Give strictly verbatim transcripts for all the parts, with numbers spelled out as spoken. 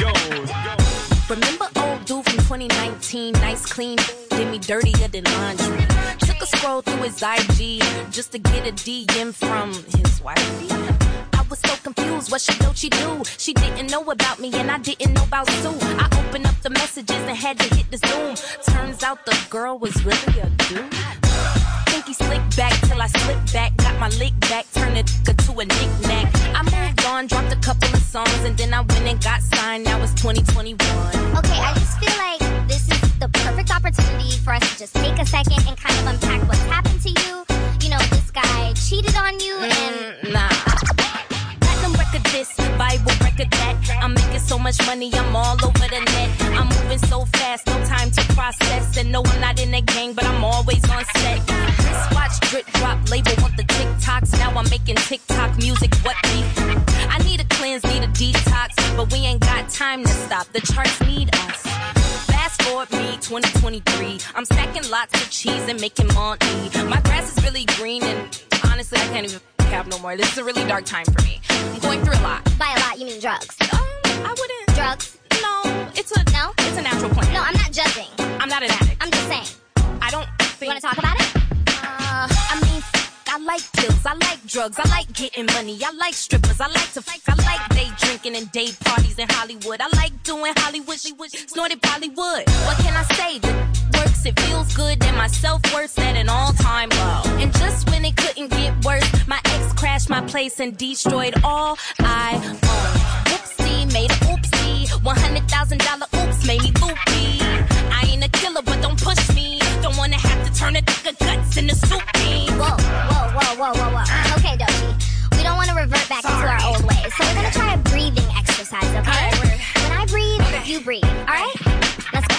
goes. Remember old dude from twenty nineteen, nice clean, did me dirtier than laundry. Took a scroll through his I G just to get a D M from his wifey. I was so confused, what she don't she do? She didn't know about me and I didn't know about Sue. I opened up the messages and had to hit the zoom. Turns out the girl was really a dude. Think he slicked back till I slipped back, got my lick back, turned it to a knick-knack. I moved on, dropped a couple of songs, and then I went and got signed. Now it's twenty twenty-one. Okay, I just feel like this is the perfect opportunity for us to just take a second and kind of unpack what's happened to you. You know, this guy cheated on you and... Mm, nah. Platinum record this, Bible record that. I'm making so much money, I'm all over the net. I'm moving so fast, no time to process. And no, I'm not in the gang, but I'm always on set. Watch drip drop, label want the TikToks. Now I'm making TikTok music, what beat? I need a cleanse, need a detox, but we ain't got time to stop. The charts need us. Fast forward me, twenty twenty-three. I'm stacking lots of cheese and making money. My grass is really green and honestly, I can't even have no more. This is a really dark time for me. I'm going through a lot. By a lot, you mean drugs? Um, I wouldn't. Drugs? No, it's a no. It's a natural plan. No, I'm not judging. I'm not an addict. I'm just saying. I don't think. You want to talk about it? Uh, I mean, I like pills, I like drugs, I like getting money, I like strippers, I like to fuck, I like day drinking and day parties in Hollywood. I like doing Hollywood, she was snorted Bollywood. What can I say? The works, it feels good, and my self-worth's at an all-time low. And just when it couldn't get worse, my ex crashed my place and destroyed all I own. Whoopsie, made a oopsie, one hundred thousand dollar oops made me loopy. I ain't a killer, but don't push me. Don't wanna have to turn a nigga guts into soup bean. Whoa, whoa, whoa, whoa, whoa, whoa. Okay, Doechii. We don't want to revert back Sorry. into our old ways. So we're gonna try a breathing exercise, okay? Right. When I breathe, okay. you breathe. Alright? Let's go.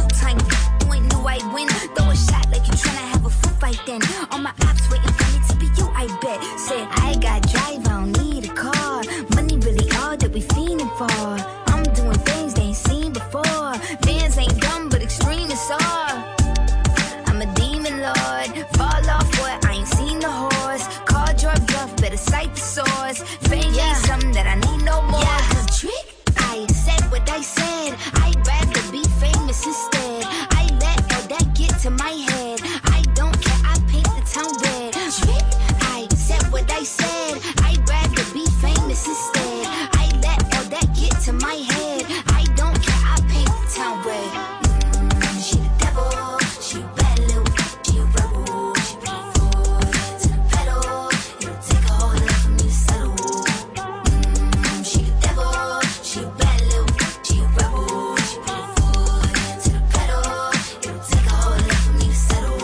time. You ain't knew I'd win. Throw a shot like you tryna have a foot fight then. All my ops waiting for me to be you, I bet. Said I got drive, I don't need a car. Money really all that we fiending for. I'm doing things they ain't seen before. Vans ain't dumb, but extreme is all. I'm a demon lord. Fall off what? I ain't seen the horse. Call your bluff, better cite the source. Fame yeah. ain't something that I need no more. Yeah, cause trick, I said what I said. I'd rather be famous instead. I let all that get to my head. I don't care, I paint the town red. Trick, I said what I said. I'd rather be famous instead. I let all that get to my head. I don't care, I paint the town red. Mm, she the devil, she a bad little, she a rebel. She put her foot to the pedal. It'll take a whole lot for me to settle. Mm, she the devil, she a bad little, she a rebel. She put her foot to the pedal. It'll take a whole lot for me to settle.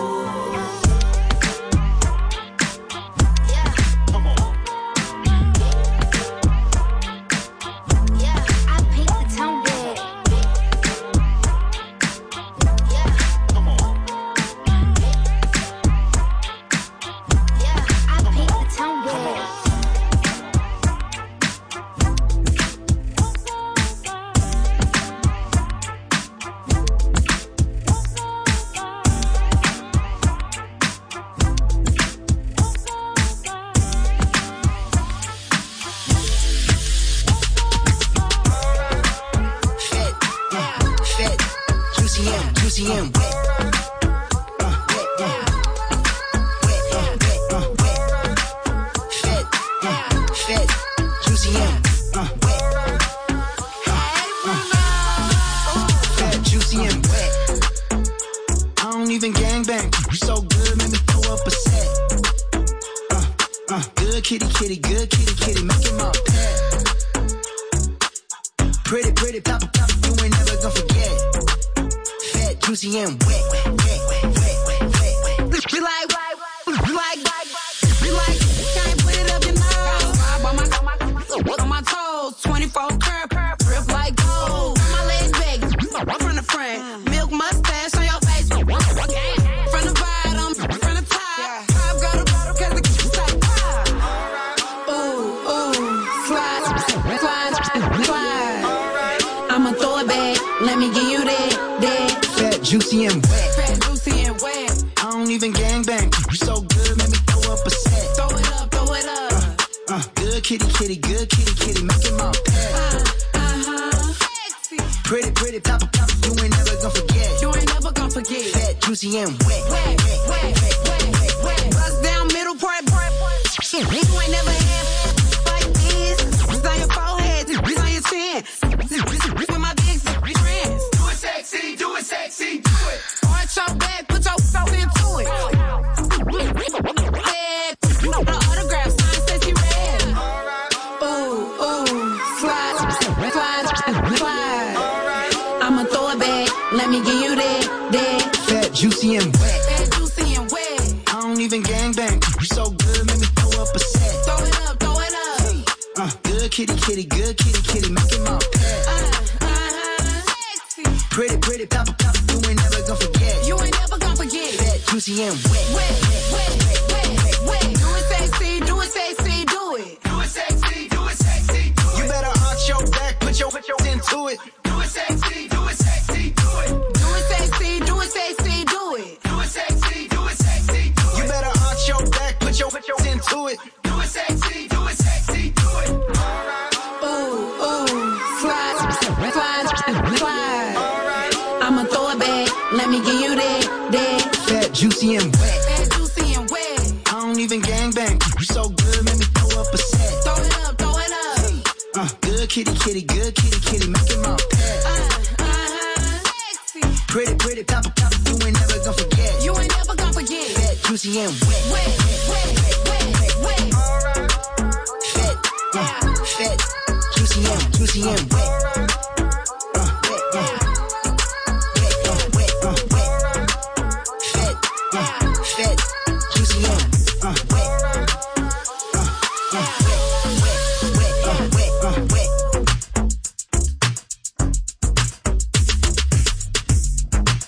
Yeah. Come on. Yeah, I paint the town red. Yeah. Come on. Yeah, I paint the town red. Fed, uh, fed, juicy and juicy and wet. Uh, wet, uh, wet, uh, wet, uh, wet. Fed, uh, fed, juicy and uh, wet. Uh, uh, fed, juicy and wet. I don't even gangbang. You so good, make me throw up a set. Uh, uh, good kitty, kitty, good kitty, kitty, make it my pet. Pretty, pretty, pop, pop, you ain't never gonna forget. Fat, juicy, and wet, wet, wet, wet, wet, wet, wet. We like, we like, we like, can't put it up your nose. Vibe on my, on my, on my toes. twenty-four curb, grip like gold. Turn my legs back, from the front. Milk mustache on your face. From the bottom, from the top. Top got a bottle 'cause the kid's like pop. Ooh, ooh, slide, slide, slide. I'ma throw it back, let me give you that, that. Fat, juicy, and wet. Fat, juicy, and wet. I don't even gangbang. You so good, make me throw up a set. Throw it up, throw it up. Uh, uh, good kitty, kitty, good kitty, kitty, make it my pet. Uh, uh-huh. Sexy. Pretty, pretty, pop, pop, you ain't never gonna forget. You ain't never gonna forget. Fat, juicy, and wet. Wet, wet, wet, wet, wet. Bust down middle part, part, part. You ain't never had like this. It's on your forehead, it's on your chin. With my big friends. Do it sexy, do it sexy, do it. Arch your back, put your self into it. Head, the autograph sign says you red. Ooh, ooh, slide, slide, slide. I'ma throw it back, let me give you that, that. Fat, juicy, and wet. Fat, juicy, and wet. I don't even gangbang. You so good, make me throw up a set. Throw it up, throw it up. Uh, good kitty, kitty, good kitty, kitty, make it my pet. Uh, uh-huh. Sexy. Pretty, pretty, pop, pop, you ain't never gonna forget. You ain't never gonna forget. Fat, juicy, and wet. Wet, wet, wet, wet. Do it sexy, do it sexy, do it. Do it sexy, do it sexy, do it. You better arch your back, put your, put your into it. Do it sexy, do it sexy, do it. Do it sexy, do it sexy, do it. Do it sexy, do it sexy, do it. You better arch your back, put your, put your into it. Do it sexy, do it sexy, do it. Ooh, ooh, slide, slide, slide. I'ma throw it back, let me give you that, that. Fat, juicy, and wet. Fat, juicy, and wet. I don't even gangbang. You so good, make me throw up a set. Throw it up, throw it up. Uh, good kitty, kitty, good kitty, kitty, make it my pet. Uh, uh-huh. Sexy. Pretty, pretty, pop, pop, you ain't never gonna forget. You ain't never gonna forget. Fat, juicy, and wet. Wet, wet, wet, wet. Fat, uh, fat, juicy, and juicy, and wet. Uh, wet, uh, wet, uh, wet, uh, wet. Fat, uh, fat, juicy, and uh, wet. Uh, uh, wet, wet, uh, wet, uh, wet.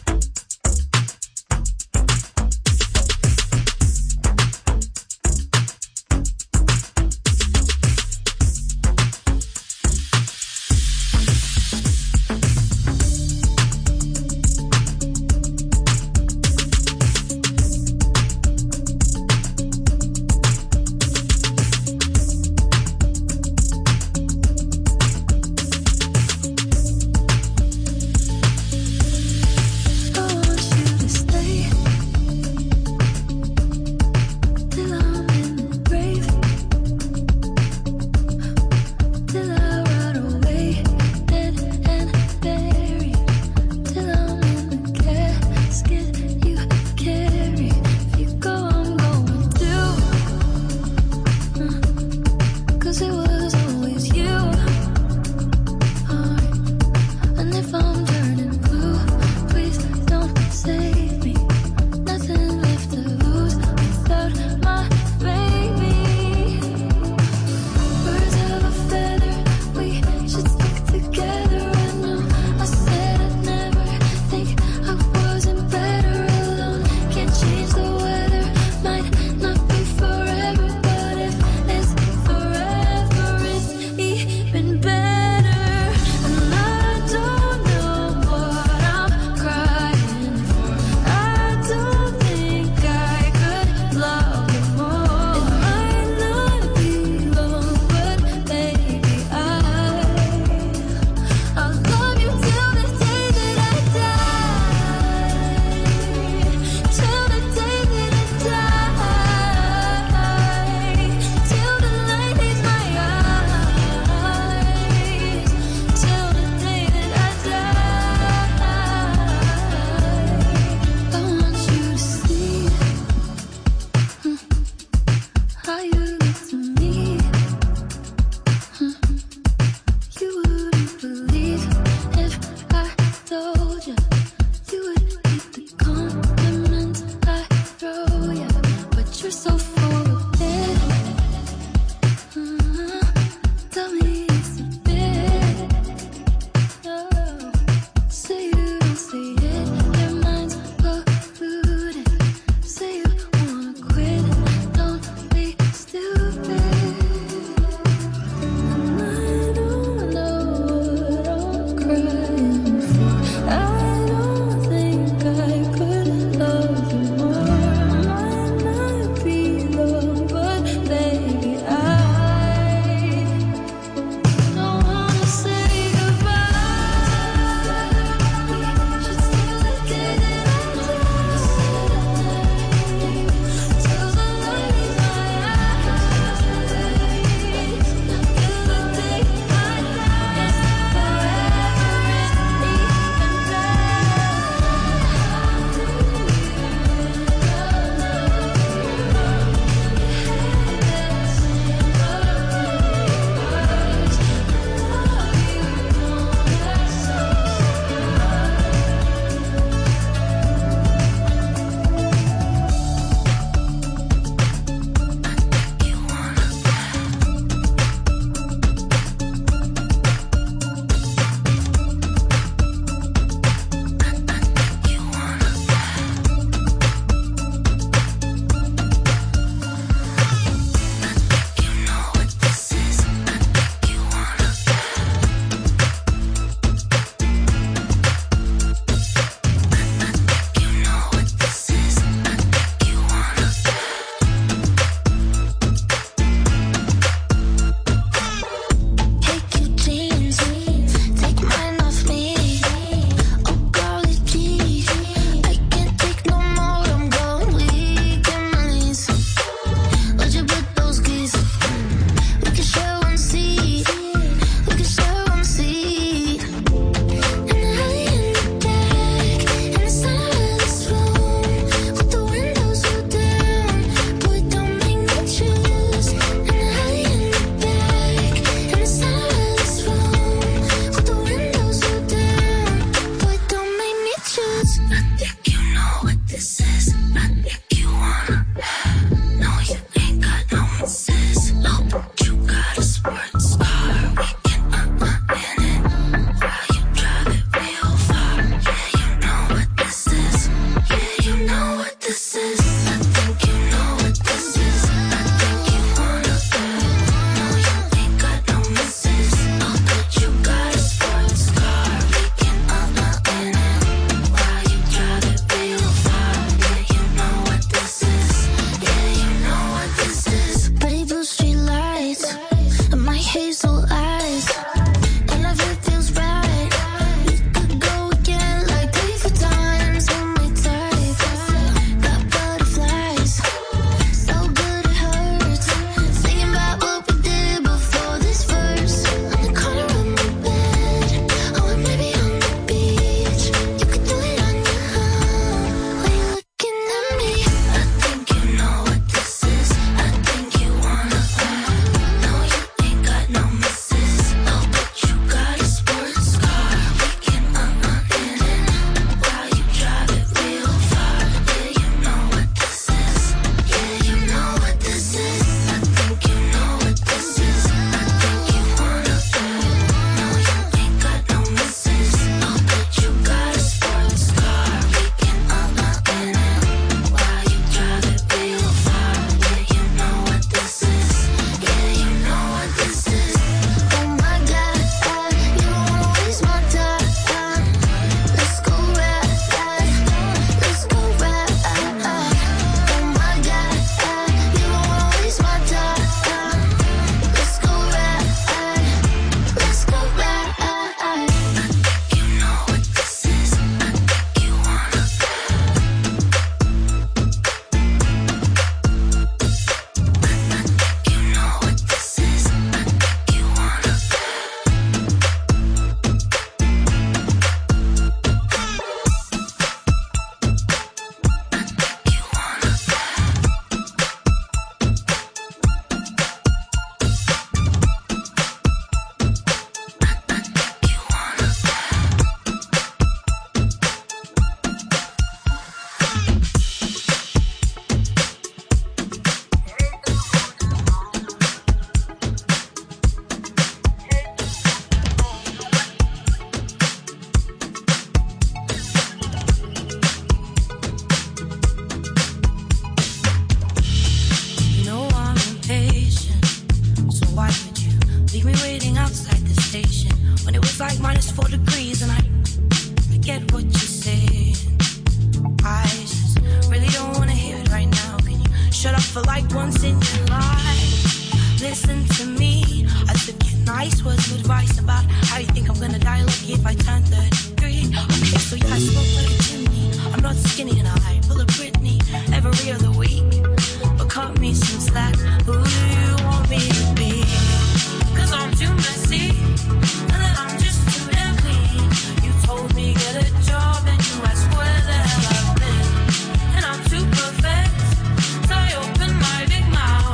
Big mouth.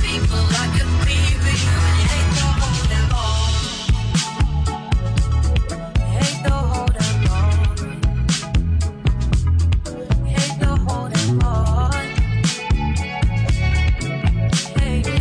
people I could be with you, and you hate the whole damn ball. You hate the whole damn ball. You hate the whole damn ball. Hey, hey.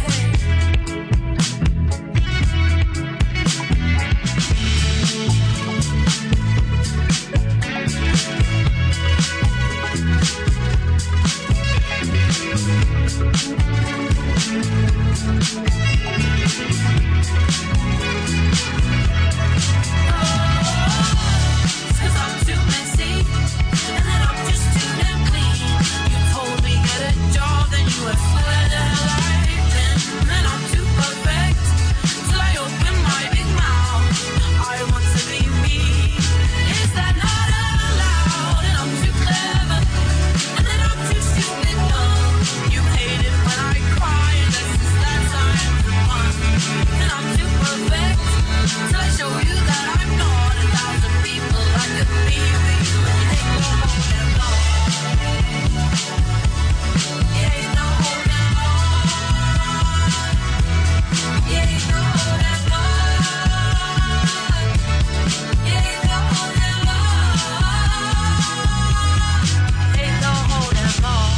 Cause I'm too messy, and then I'm just too damn clean. You told me get a job, then you were swear the hell I've been. And I'm too perfect, till I open my big mouth. I want to be me. Is that not allowed? And I'm too clever, and then I'm too stupid dumb. You hate it when I cry, and this is that time for fun. And I'm too perfect, till I show you that I'm not a thousand people I could be with you, and you hate the whole damn lot. You hate the whole damn lot. You hate the whole damn lot. You hate the whole damn lot. You hate the whole damn lot.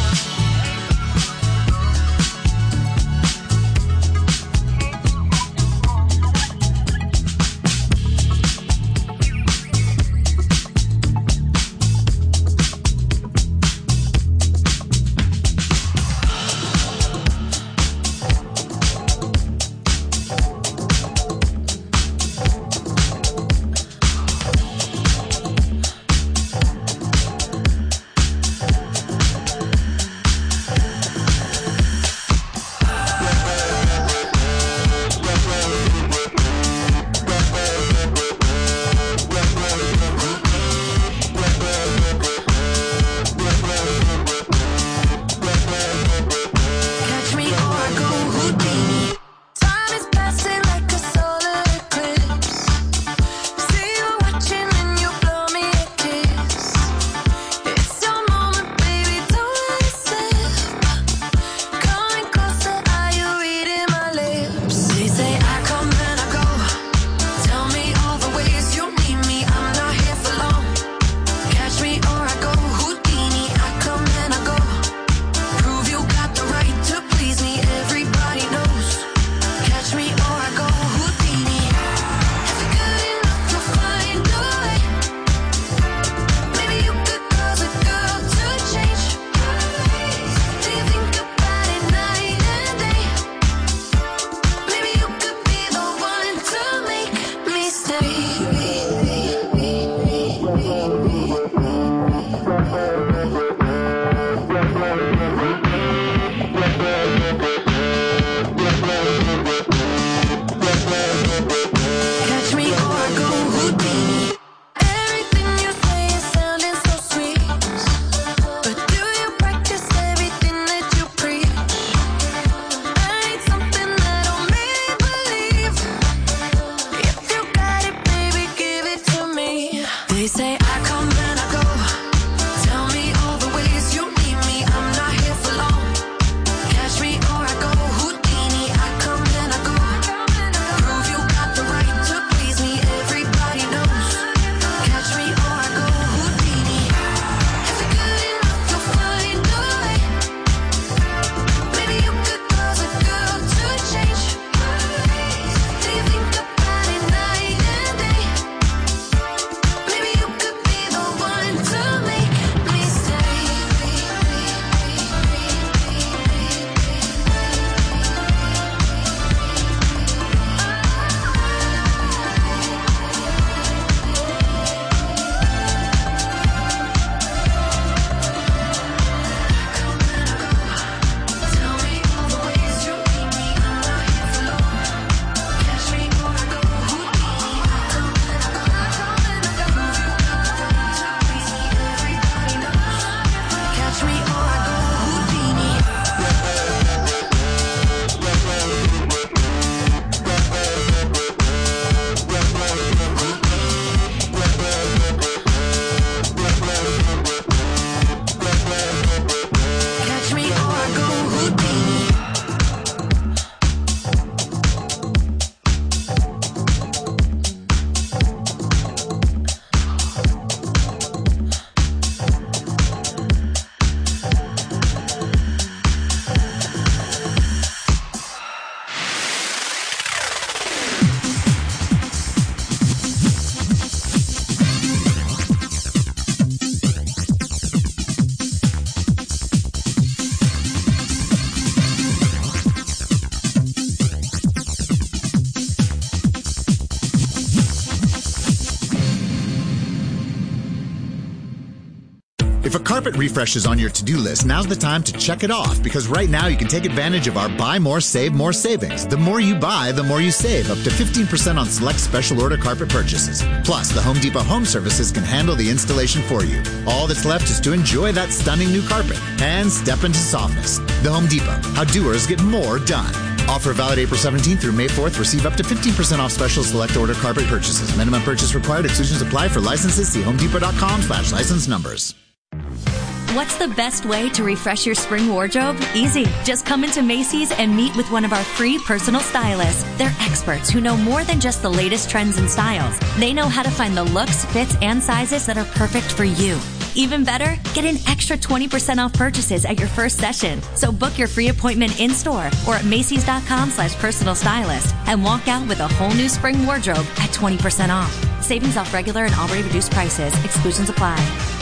carpet refresh is on your to-do list, now's the time to check it off, because right now you can take advantage of our Buy More, Save More savings. The more you buy, the more you save, up to fifteen percent on select special order carpet purchases. Plus, the Home Depot Home Services can handle the installation for you. All that's left is to enjoy that stunning new carpet and step into softness. The Home Depot, how doers get more done. Offer valid April seventeenth through May fourth. Receive up to fifteen percent off special select order carpet purchases. Minimum purchase required. Exclusions apply. For licenses, see homedepot.com slash license numbers. What's the best way to refresh your spring wardrobe? Easy. Just come into Macy's and meet with one of our free personal stylists. They're experts who know more than just the latest trends and styles. They know how to find the looks, fits, and sizes that are perfect for you. Even better, get an extra twenty percent off purchases at your first session. So book your free appointment in-store or at Macy's.com slash personal stylist and walk out with a whole new spring wardrobe at twenty percent off. Savings off regular and already reduced prices. Exclusions apply.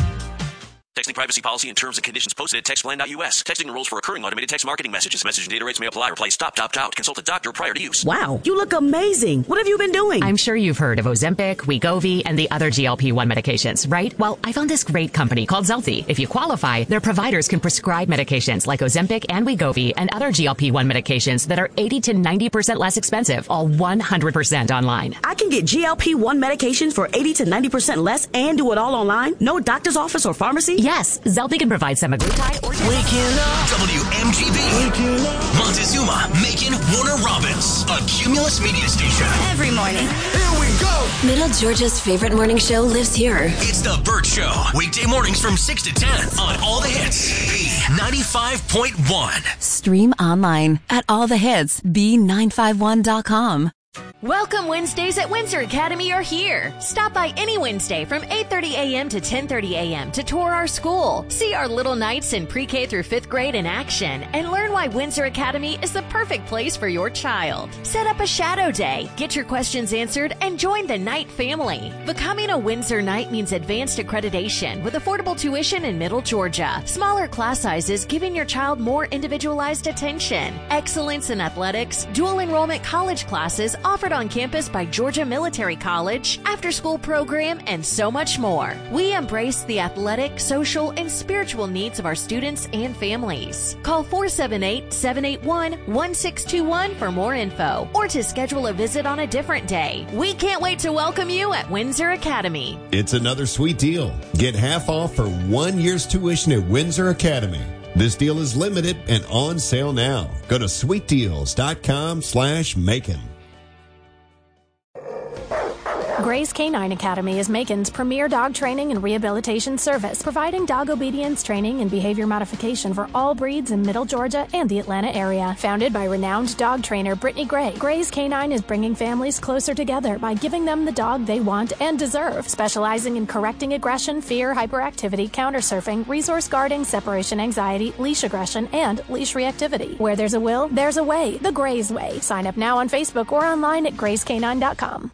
Texting privacy policy and terms and conditions posted at textplan dot U S. Texting enrolls for recurring automated text marketing messages. Message and data rates may apply. Replace stop, opt out. Consult a doctor prior to use. Wow, you look amazing. What have you been doing? I'm sure you've heard of Ozempic, Wegovy, and the other G L P one medications, right? Well, I found this great company called Zelty. If you qualify, their providers can prescribe medications like Ozempic and Wegovy and other G L P one medications that are eighty to ninety percent less expensive, all one hundred percent online. I can get G L P one medications for eighty to ninety percent less and do it all online? No doctor's office or pharmacy? Yes, Zelty can provide semaglutide or... Waking up. W M G B. Waking up. Montezuma, Macon, Warner Robins. A Cumulus media station. Every morning. Here we go. Middle Georgia's favorite morning show lives here. It's The Burt Show. Weekday mornings from six to ten on All the Hits. B ninety-five point one. Stream online at all the hits B nine five one dot com. Welcome Wednesdays at Windsor Academy are here. Stop by any Wednesday from eight thirty a.m. to ten thirty a.m. to tour our school, see our little knights in pre-K through fifth grade in action, and learn why Windsor Academy is the perfect place for your child. Set up a shadow day, get your questions answered, and join the Knight family. Becoming a Windsor Knight means advanced accreditation with affordable tuition in Middle Georgia, smaller class sizes giving your child more individualized attention, excellence in athletics, dual enrollment college classes offered on campus by Georgia Military College, after-school program, and so much more. We embrace the athletic, social, and spiritual needs of our students and families. Call four seven eight, seven eight one, one six two one for more info or to schedule a visit on a different day. We can't wait to welcome you at Windsor Academy. It's another sweet deal. Get half off for one year's tuition at Windsor Academy. This deal is limited and on sale now. Go to sweetdeals.com slash Macon. Gray's Canine Academy is Macon's premier dog training and rehabilitation service, providing dog obedience training and behavior modification for all breeds in Middle Georgia and the Atlanta area. Founded by renowned dog trainer Brittany Gray, Gray's Canine is bringing families closer together by giving them the dog they want and deserve, specializing in correcting aggression, fear, hyperactivity, counter-surfing, resource guarding, separation anxiety, leash aggression, and leash reactivity. Where there's a will, there's a way. The Gray's Way. Sign up now on Facebook or online at grays canine dot com.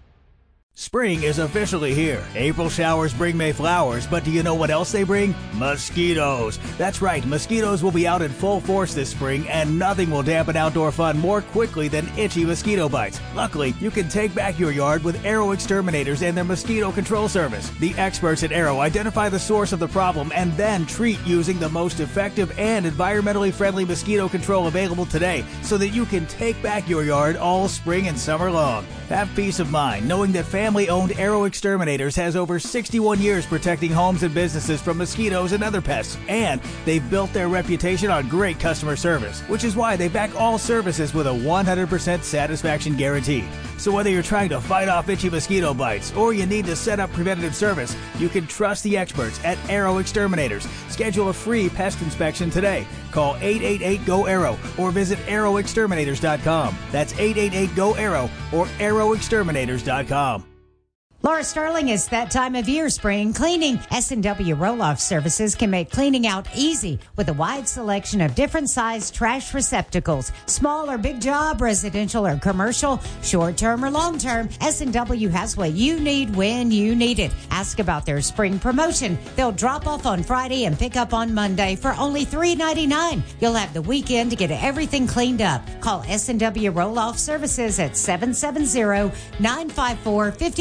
Spring is officially here. April showers bring May flowers, but do you know what else they bring? Mosquitoes. That's right, mosquitoes will be out in full force this spring, and nothing will dampen outdoor fun more quickly than itchy mosquito bites. Luckily, you can take back your yard with Arrow Exterminators and their mosquito control service. The experts at Arrow identify the source of the problem and then treat using the most effective and environmentally friendly mosquito control available today, so that you can take back your yard all spring and summer long. Have peace of mind knowing that family-owned Arrow Exterminators has over sixty-one years protecting homes and businesses from mosquitoes and other pests, and they've built their reputation on great customer service, which is why they back all services with a one hundred percent satisfaction guarantee. So whether you're trying to fight off itchy mosquito bites or you need to set up preventative service, you can trust the experts at Arrow Exterminators. Schedule a free pest inspection today. Call eight eight eight, G O, ARROW or visit arrow exterminators dot com. That's eight eight eight, G O, ARROW or arrow exterminators dot com. Laura Sterling, it's that time of year, spring cleaning. S and W Roll-Off Services can make cleaning out easy with a wide selection of different size trash receptacles. Small or big job, residential or commercial, short-term or long-term, S and W has what you need when you need it. Ask about their spring promotion. They'll drop off on Friday and pick up on Monday for only three ninety-nine. You'll have the weekend to get everything cleaned up. Call S and W Roll-Off Services at seven seven zero, nine five four, five four one two.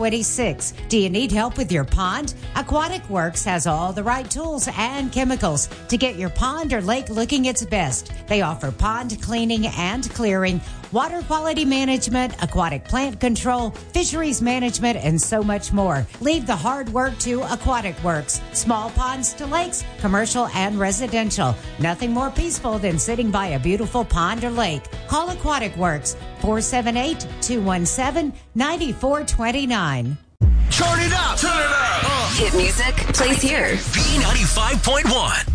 twenty-six. Do you need help with your pond? Aquatic Works has all the right tools and chemicals to get your pond or lake looking its best. They offer pond cleaning and clearing, water quality management, aquatic plant control, fisheries management, and so much more. Leave the hard work to Aquatic Works. Small ponds to lakes, commercial and residential. Nothing more peaceful than sitting by a beautiful pond or lake. Call Aquatic Works, four seven eight, two one seven, nine four two nine. Turn it up! Turn it up! Hit music plays here. B ninety-five point one.